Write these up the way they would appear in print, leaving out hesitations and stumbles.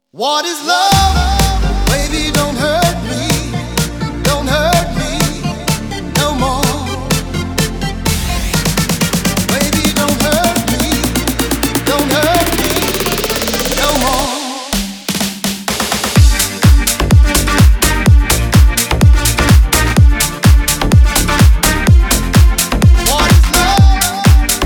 What is love? Baby, don't hurt me. Don't hurt me no more. Baby, don't hurt me. Don't hurt me no more. What is love?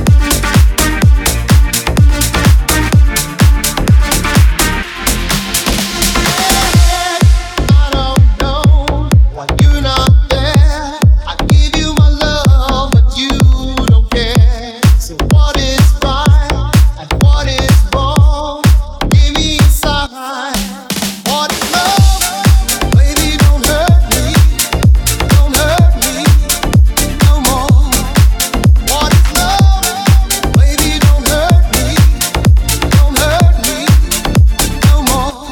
I don't know why you're not there. I give you my love, but you don't care. So what is right and what is wrong? Give me a sign. What is love? Baby, don't hurt me. Don't hurt me no more. What is love? Baby, don't hurt me. Don't hurt me no more.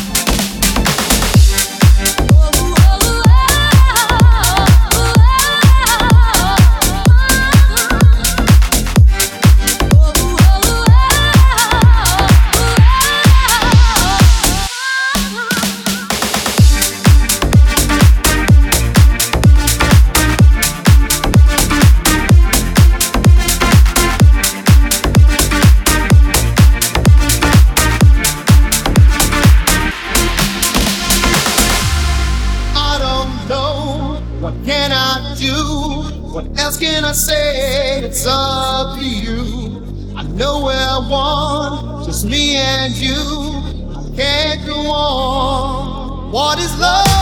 I don't know, what can I do? What else can I say? It's up to you. I know where I want, just me and you. I can't go on. What is love?